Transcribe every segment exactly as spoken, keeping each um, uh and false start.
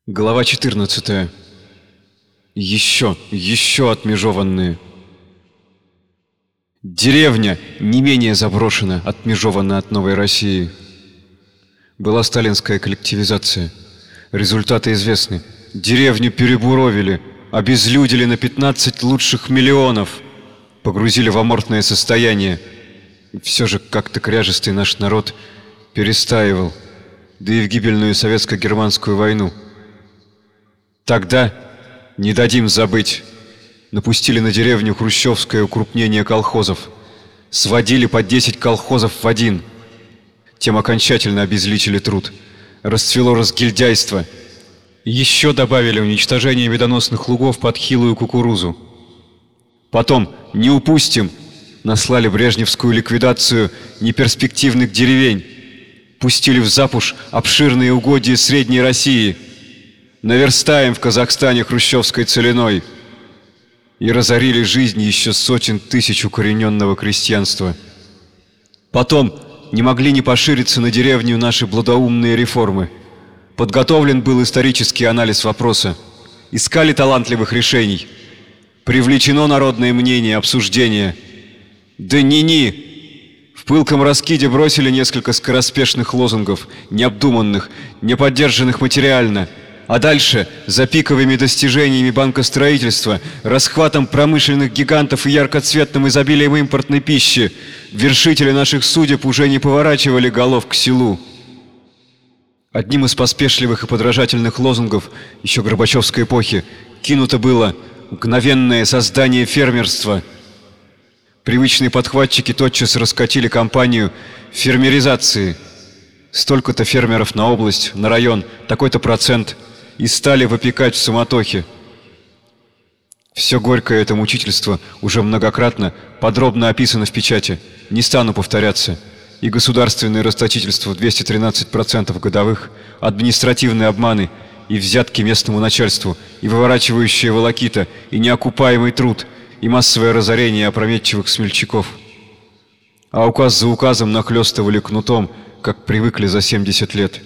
Глава четырнадцатая. Еще, еще отмежованные. Деревня не менее заброшена, отмежована от новой России. Была сталинская коллективизация. Результаты известны. Деревню перебуровили, обезлюдили на пятнадцать лучших миллионов, погрузили в аморфное состояние. И все же как-то кряжестый наш народ перестаивал, да и в гибельную советско-германскую войну. Тогда, не дадим забыть, напустили на деревню хрущевское укрупнение колхозов, сводили по десять колхозов в один, тем окончательно обезличили труд, расцвело разгильдяйство, еще добавили уничтожение медоносных лугов под хилую кукурузу. Потом, не упустим, наслали брежневскую ликвидацию неперспективных деревень, пустили в запуш обширные угодья Средней России, наверстаем в Казахстане хрущевской целиной и разорили жизнь еще сотен тысяч укорененного крестьянства. Потом не могли не пошириться на деревню наши благоумные реформы. Подготовлен был исторический анализ вопроса, искали талантливых решений, привлечено народное мнение, обсуждение. Да ни-ни! В пылком раскиде бросили несколько скороспешных лозунгов, необдуманных, не поддержанных материально. А дальше, за пиковыми достижениями банкостроительства, расхватом промышленных гигантов и яркоцветным изобилием импортной пищи, вершители наших судеб уже не поворачивали голов к селу. Одним из поспешливых и подражательных лозунгов еще Горбачевской эпохи кинуто было мгновенное создание фермерства. Привычные подхватчики тотчас раскатили кампанию фермеризации. Столько-то фермеров на область, на район, такой-то процент, и стали выпекать в суматохе. Все горькое это мучительство уже многократно подробно описано в печати, не стану повторяться. И государственное расточительство в двести тринадцать процентов годовых, административные обманы, и взятки местному начальству, и выворачивающая волокита, и неокупаемый труд, и массовое разорение опрометчивых смельчаков. А указ за указом нахлёстывали кнутом, как привыкли за семьдесят лет.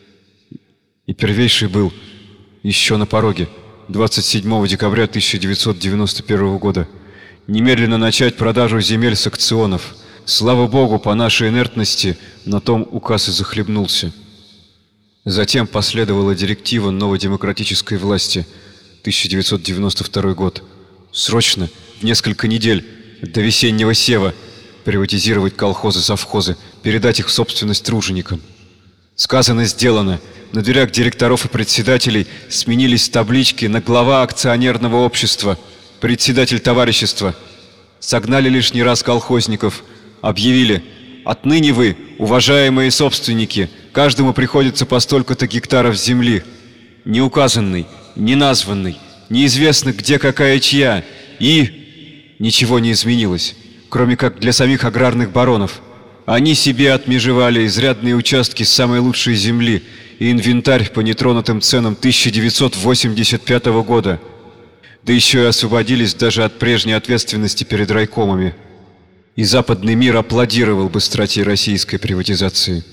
И первейший был еще на пороге, двадцать седьмого декабря тысяча девятьсот девяносто первого года. Немедленно начать продажу земель с акционов. Слава Богу, по нашей инертности на том указ и захлебнулся. Затем последовала директива новодемократической власти, тысяча девятьсот девяносто второй год. Срочно, в несколько недель, до весеннего сева, приватизировать колхозы-совхозы, передать их в собственность труженикам. Сказано, сделано. На дверях директоров и председателей сменились таблички на глава акционерного общества, председатель товарищества. Согнали лишний раз колхозников, объявили: отныне вы, уважаемые собственники, каждому приходится по столько-то гектаров земли. Не указанный, не названный, неизвестно где какая чья. И ничего не изменилось, кроме как для самих аграрных баронов. Они себе отмежевали изрядные участки самой лучшей земли и инвентарь по нетронутым ценам тысяча девятьсот восемьдесят пятого года. Да еще и освободились даже от прежней ответственности перед райкомами. И западный мир аплодировал быстроте российской приватизации.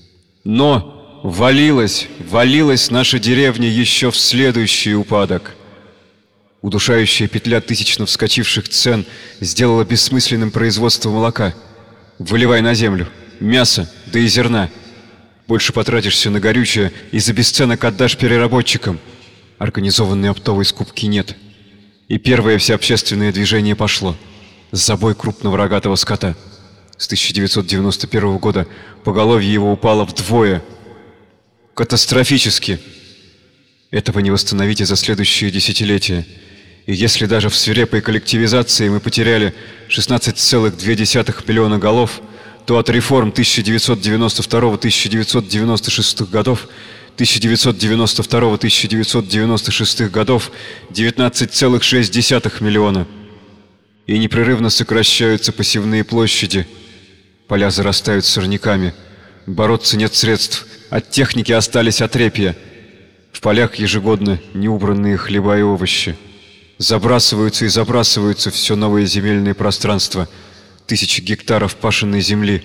Но валилась, валилась наша деревня еще в следующий упадок. Удушающая петля тысячно вскочивших цен сделала бессмысленным производство молока. Выливай на землю мясо, да и зерна. Больше потратишься на горючее и за бесценок отдашь переработчикам. Организованной оптовой скупки нет. И первое всеобщественное движение пошло. Забой крупного рогатого скота. С тысяча девятьсот девяносто первого года поголовье его упало вдвое. Катастрофически. Этого не восстановить и за следующие десятилетия. И если даже в свирепой коллективизации мы потеряли шестнадцать целых две десятых миллиона голов, то от реформ тысяча девятьсот девяносто второго — тысяча девятьсот девяносто шестого годов, тысяча девятьсот девяносто второго — тысяча девятьсот девяносто шестого годов девятнадцать целых шесть десятых миллиона. И непрерывно сокращаются посевные площади. Поля зарастают сорняками. Бороться нет средств. От техники остались отрепья. В полях ежегодно неубранные хлеба и овощи. Забрасываются и забрасываются все новые земельные пространства. Тысячи гектаров пашенной земли.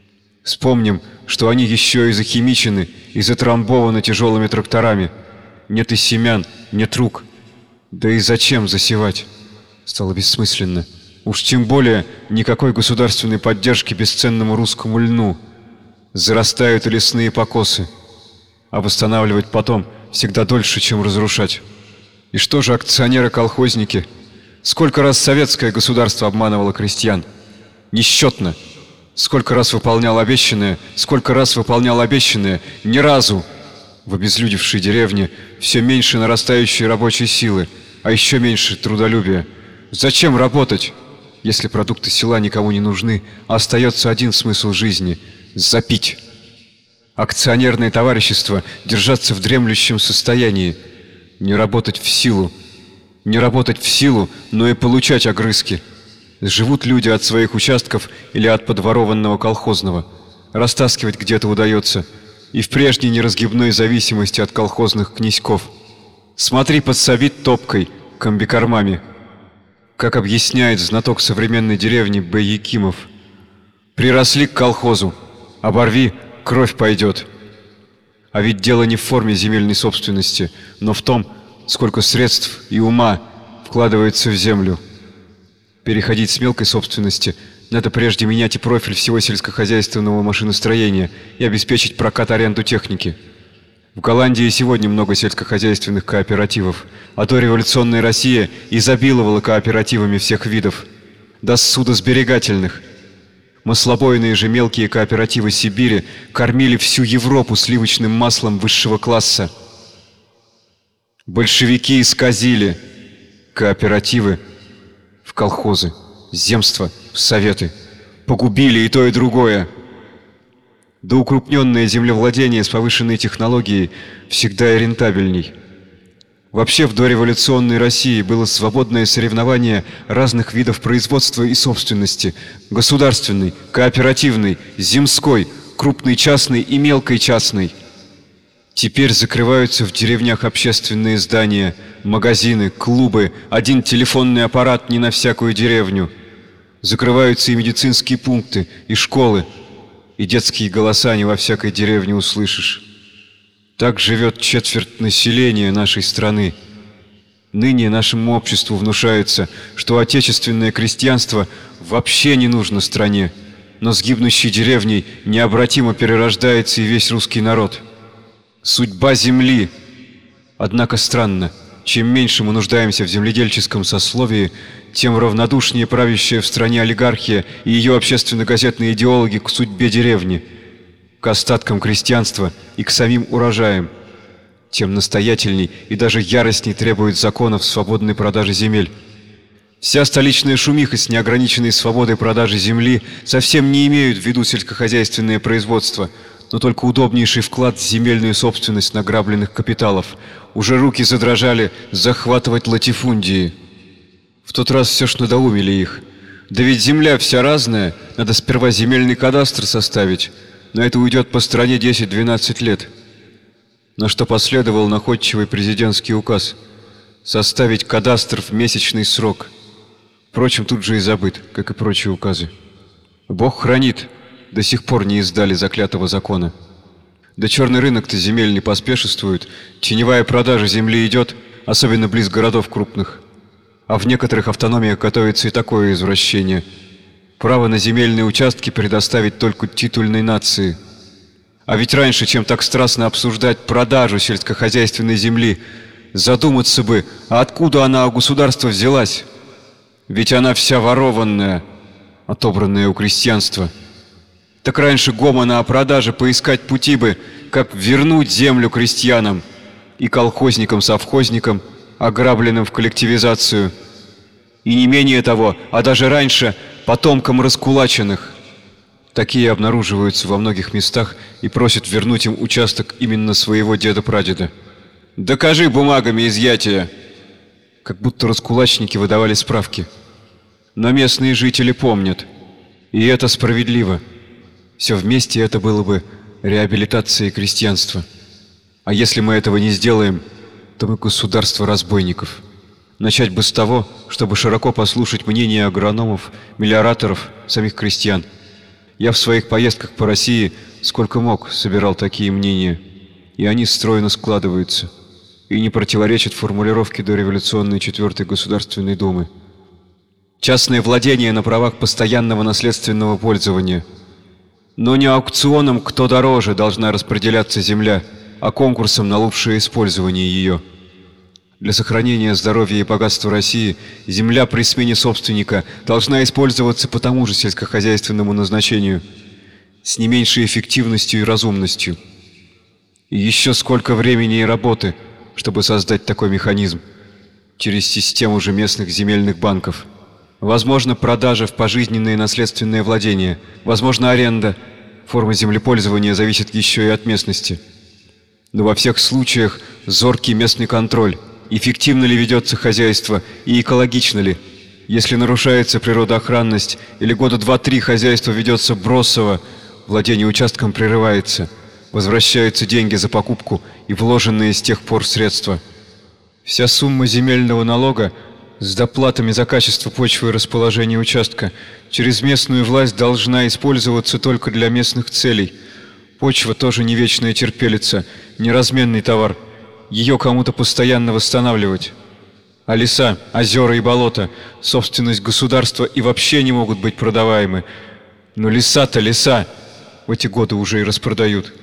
Вспомним, что они еще и захимичены и затрамбованы тяжелыми тракторами. Нет и семян, нет рук. Да и зачем засевать? Стало бессмысленно. Уж тем более никакой государственной поддержки бесценному русскому льну. Зарастают и лесные покосы. А восстанавливать потом всегда дольше, чем разрушать. И что же акционеры-колхозники? Сколько раз советское государство обманывало крестьян? Несчетно. Сколько раз выполнял обещанное, сколько раз выполнял обещанное, ни разу. В обезлюдевшей деревне все меньше нарастающей рабочей силы, а еще меньше трудолюбия. Зачем работать, если продукты села никому не нужны, а остается один смысл жизни – запить? Акционерное товарищество держаться в дремлющем состоянии, не работать в силу, не работать в силу, но и получать огрызки. Живут люди от своих участков или от подворованного колхозного. Растаскивать где-то удается, и в прежней неразгибной зависимости от колхозных князьков. Смотри, подсобит топкой, комбикормами. Как объясняет знаток современной деревни Б. Якимов: приросли к колхозу, оборви, кровь пойдет. А ведь дело не в форме земельной собственности, но в том, сколько средств и ума вкладывается в землю. Переходить с мелкой собственности надо прежде менять и профиль всего сельскохозяйственного машиностроения и обеспечить прокат аренду техники. В Голландии сегодня много сельскохозяйственных кооперативов, а дореволюционная Россия изобиловала кооперативами всех видов, до судосберегательных. Маслобойные же мелкие кооперативы Сибири кормили всю Европу сливочным маслом высшего класса. Большевики исказили кооперативы в колхозы, земства, в советы. Погубили и то, и другое. Да укрупненное землевладение с повышенной технологией всегда и рентабельней. Вообще в дореволюционной России было свободное соревнование разных видов производства и собственности: государственной, кооперативной, земской, крупной частной и мелкой частной. Теперь закрываются в деревнях общественные здания, магазины, клубы, один телефонный аппарат не на всякую деревню. Закрываются и медицинские пункты, и школы, и детские голоса не во всякой деревне услышишь. Так живет четверть населения нашей страны. Ныне нашему обществу внушается, что отечественное крестьянство вообще не нужно стране, но с гибнущей деревней необратимо перерождается и весь русский народ. Судьба земли. Однако странно, чем меньше мы нуждаемся в земледельческом сословии, тем равнодушнее правящая в стране олигархия и ее общественно-газетные идеологи к судьбе деревни, к остаткам крестьянства и к самим урожаям, тем настоятельней и даже яростней требуют законов свободной продажи земель. Вся столичная шумиха с неограниченной свободой продажи земли совсем не имеют в виду сельскохозяйственное производство, но только удобнейший вклад в земельную собственность награбленных капиталов. Уже руки задрожали захватывать латифундии. В тот раз все ж надоумили их. Да ведь земля вся разная, надо сперва земельный кадастр составить. На это уйдет по стране десять-двенадцать лет. На что последовал находчивый президентский указ – составить кадастр в месячный срок. Впрочем, тут же и забыт, как и прочие указы. Бог хранит, до сих пор не издали заклятого закона. Да черный рынок-то земельный поспешествует, теневая продажа земли идет, особенно близ городов крупных. А в некоторых автономиях готовится и такое извращение. Право на земельные участки предоставить только титульной нации. А ведь раньше, чем так страстно обсуждать продажу сельскохозяйственной земли, задуматься бы, а откуда она у государства взялась? Ведь она вся ворованная, отобранная у крестьянства. Так раньше гомона о продаже поискать пути бы, как вернуть землю крестьянам и колхозникам-совхозникам, ограбленным в коллективизацию. И не менее того, а даже раньше, потомкам раскулаченных. Такие обнаруживаются во многих местах и просят вернуть им участок именно своего деда-прадеда. «Докажи бумагами изъятия!» Как будто раскулачники выдавали справки. Но местные жители помнят. И это справедливо. Все вместе это было бы реабилитацией крестьянства. А если мы этого не сделаем, то мы государство разбойников. Начать бы с того, чтобы широко послушать мнение агрономов, мелиораторов, самих крестьян. Я в своих поездках по России сколько мог собирал такие мнения, и они стройно складываются. и не противоречит формулировке дореволюционной Четвертой Государственной Думы. Частное владение на правах постоянного наследственного пользования. Но не аукционом «кто дороже» должна распределяться земля, а конкурсом на лучшее использование ее. Для сохранения здоровья и богатства России земля при смене собственника должна использоваться по тому же сельскохозяйственному назначению, с не меньшей эффективностью и разумностью. И еще сколько времени и работы, чтобы создать такой механизм через систему же местных земельных банков. Возможно, продажа в пожизненное наследственное владение, возможно, аренда. Форма землепользования зависит еще и от местности. Но во всех случаях зоркий местный контроль, эффективно ли ведется хозяйство и экологично ли. Если нарушается природоохранность или года два-три хозяйство ведется бросово, владение участком прерывается, возвращаются деньги за покупку и вложенные с тех пор средства. Вся сумма земельного налога с доплатами за качество почвы и расположение участка через местную власть должна использоваться только для местных целей. Почва тоже не вечная терпелица, не разменный товар. Ее кому-то постоянно восстанавливать. А леса, озера и болота, собственность государства и вообще не могут быть продаваемы. Но леса-то леса в эти годы уже и распродают.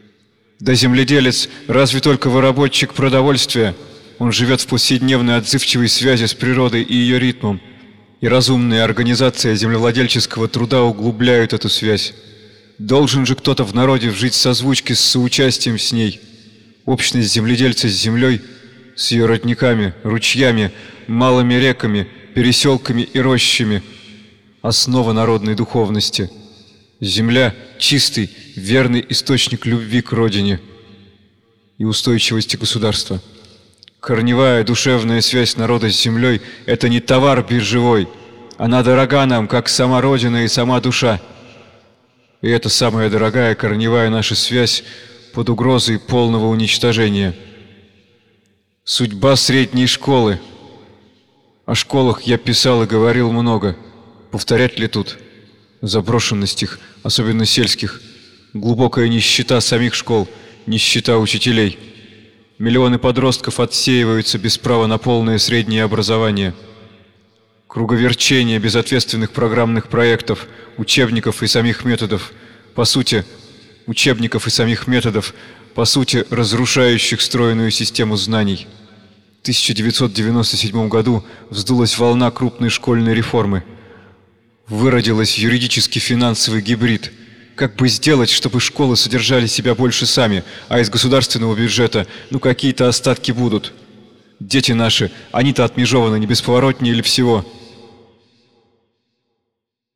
Да земледелец разве только выработчик продовольствия. Он живет в повседневной отзывчивой связи с природой и ее ритмом, и разумная организация землевладельческого труда углубляют эту связь. Должен же кто-то в народе жить в созвучке с соучастием с ней. Общность земледельца с землей, с ее родниками, ручьями, малыми реками, переселками и рощами – основа народной духовности. Земля – чистый, верный источник любви к родине и устойчивости государства. Корневая душевная связь народа с землей – это не товар биржевой. Она дорога нам, как сама Родина и сама душа. И эта самая дорогая корневая наша связь под угрозой полного уничтожения. Судьба средней школы. О школах я писал и говорил много. Повторять ли тут? Заброшенность их, особенно сельских. Глубокая нищета самих школ, нищета учителей. Миллионы подростков отсеиваются без права на полное среднее образование. Круговерчение безответственных программных проектов, учебников и самих методов, по сути, учебников и самих методов, по сути, разрушающих стройную систему знаний. В тысяча девятьсот девяносто седьмом году вздулась волна крупной школьной реформы. Выродилась юридически-финансовый гибрид. Как бы сделать, чтобы школы содержали себя больше сами, а из государственного бюджета, ну, какие-то остатки будут? Дети наши, они-то отмежованы не бесповоротнее или всего.